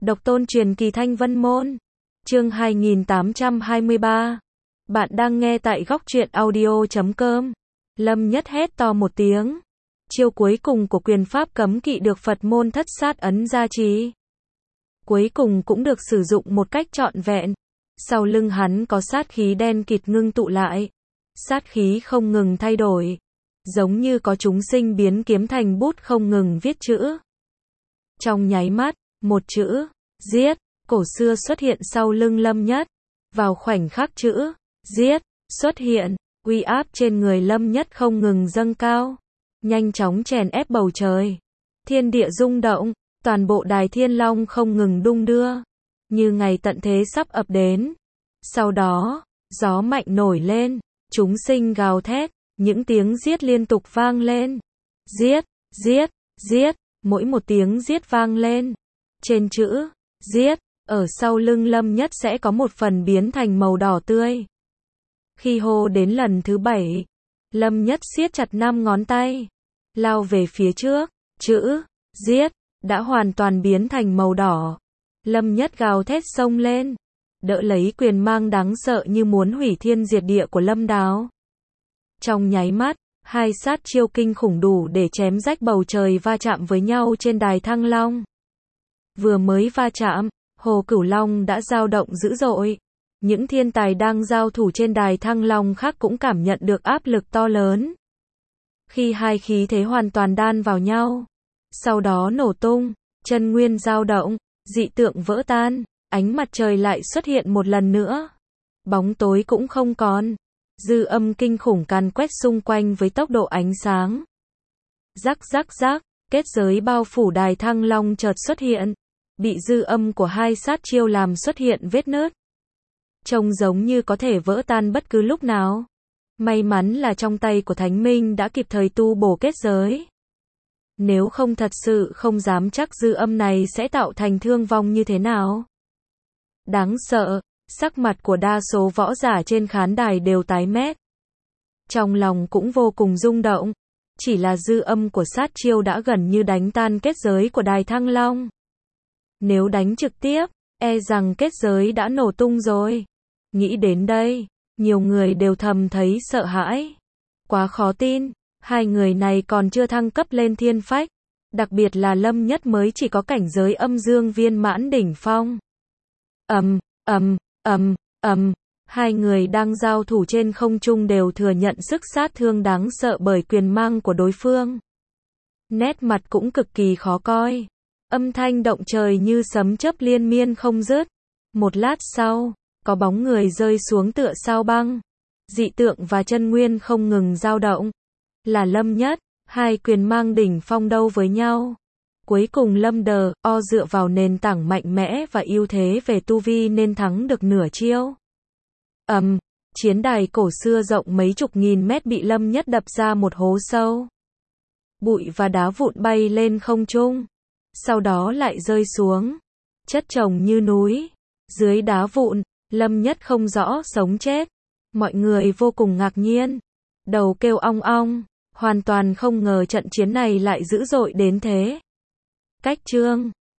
Độc tôn truyền kỳ Thanh Vân Môn. Chương 2823. Bạn đang nghe tại góc truyện audio.com. Lâm Nhất hét to một tiếng. Chiêu cuối cùng của quyền pháp cấm kỵ được Phật môn thất sát ấn gia trì. Cuối cùng cũng được sử dụng một cách trọn vẹn. Sau lưng hắn có sát khí đen kịt ngưng tụ lại. Sát khí không ngừng thay đổi. Giống như có chúng sinh biến kiếm thành bút không ngừng viết chữ. Trong nháy mắt, một chữ, giết, cổ xưa xuất hiện sau lưng Lâm Nhất. Vào khoảnh khắc chữ, giết, xuất hiện, uy áp trên người Lâm Nhất không ngừng dâng cao. Nhanh chóng chèn ép bầu trời. Thiên địa rung động, toàn bộ đài Thiên Long không ngừng đung đưa. Như ngày tận thế sắp ập đến. Sau đó, gió mạnh nổi lên, chúng sinh gào thét, những tiếng giết liên tục vang lên. Giết, giết, giết, mỗi một tiếng giết vang lên. Trên chữ, giết, ở sau lưng Lâm Nhất sẽ có một phần biến thành màu đỏ tươi. Khi hô đến lần thứ 7, Lâm Nhất siết chặt 5 ngón tay, lao về phía trước, chữ, giết, đã hoàn toàn biến thành màu đỏ. Lâm Nhất gào thét xông lên, đỡ lấy quyền mang đáng sợ như muốn hủy thiên diệt địa của Lâm Đáo. Trong nháy mắt, hai sát chiêu kinh khủng đủ để chém rách bầu trời va chạm với nhau trên đài Thăng Long. Vừa mới va chạm, Hồ Cửu Long đã dao động dữ dội. Những thiên tài đang giao thủ trên đài Thăng Long khác cũng cảm nhận được áp lực to lớn. Khi hai khí thế hoàn toàn đan vào nhau, sau đó nổ tung, chân nguyên dao động, dị tượng vỡ tan, ánh mặt trời lại xuất hiện một lần nữa. Bóng tối cũng không còn. Dư âm kinh khủng càn quét xung quanh với tốc độ ánh sáng. Rắc rắc rắc, kết giới bao phủ đài Thăng Long chợt xuất hiện, bị dư âm của hai sát chiêu làm xuất hiện vết nứt. Trông giống như có thể vỡ tan bất cứ lúc nào. May mắn là trong tay của Thánh Minh đã kịp thời tu bổ kết giới. Nếu không thật sự không dám chắc dư âm này sẽ tạo thành thương vong như thế nào. Đáng sợ, sắc mặt của đa số võ giả trên khán đài đều tái mét. Trong lòng cũng vô cùng rung động. Chỉ là dư âm của sát chiêu đã gần như đánh tan kết giới của đài Thăng Long. Nếu đánh trực tiếp, e rằng kết giới đã nổ tung rồi. Nghĩ đến đây, nhiều người đều thầm thấy sợ hãi. Quá khó tin, hai người này còn chưa thăng cấp lên thiên phách. Đặc biệt là Lâm Nhất mới chỉ có cảnh giới âm dương viên mãn đỉnh phong. Hai người đang giao thủ trên không trung đều thừa nhận sức sát thương đáng sợ bởi quyền mang của đối phương. Nét mặt cũng cực kỳ khó coi. Âm thanh động trời như sấm chớp liên miên không dứt. Một lát sau, có bóng người rơi xuống tựa sao băng. Dị tượng và chân nguyên không ngừng dao động. Là Lâm Nhất, hai quyền mang đỉnh phong đấu với nhau. Cuối cùng Lâm Đờ.O dựa vào nền tảng mạnh mẽ và ưu thế về tu vi nên thắng được nửa chiêu. Chiến đài cổ xưa rộng mấy chục nghìn mét bị Lâm Nhất đập ra một hố sâu. Bụi và đá vụn bay lên không trung. Sau đó lại rơi xuống. Chất chồng như núi. Dưới đá vụn, Lâm Nhất không rõ sống chết. Mọi người vô cùng ngạc nhiên. Đầu kêu ong ong. Hoàn toàn không ngờ trận chiến này lại dữ dội đến thế. Cách chương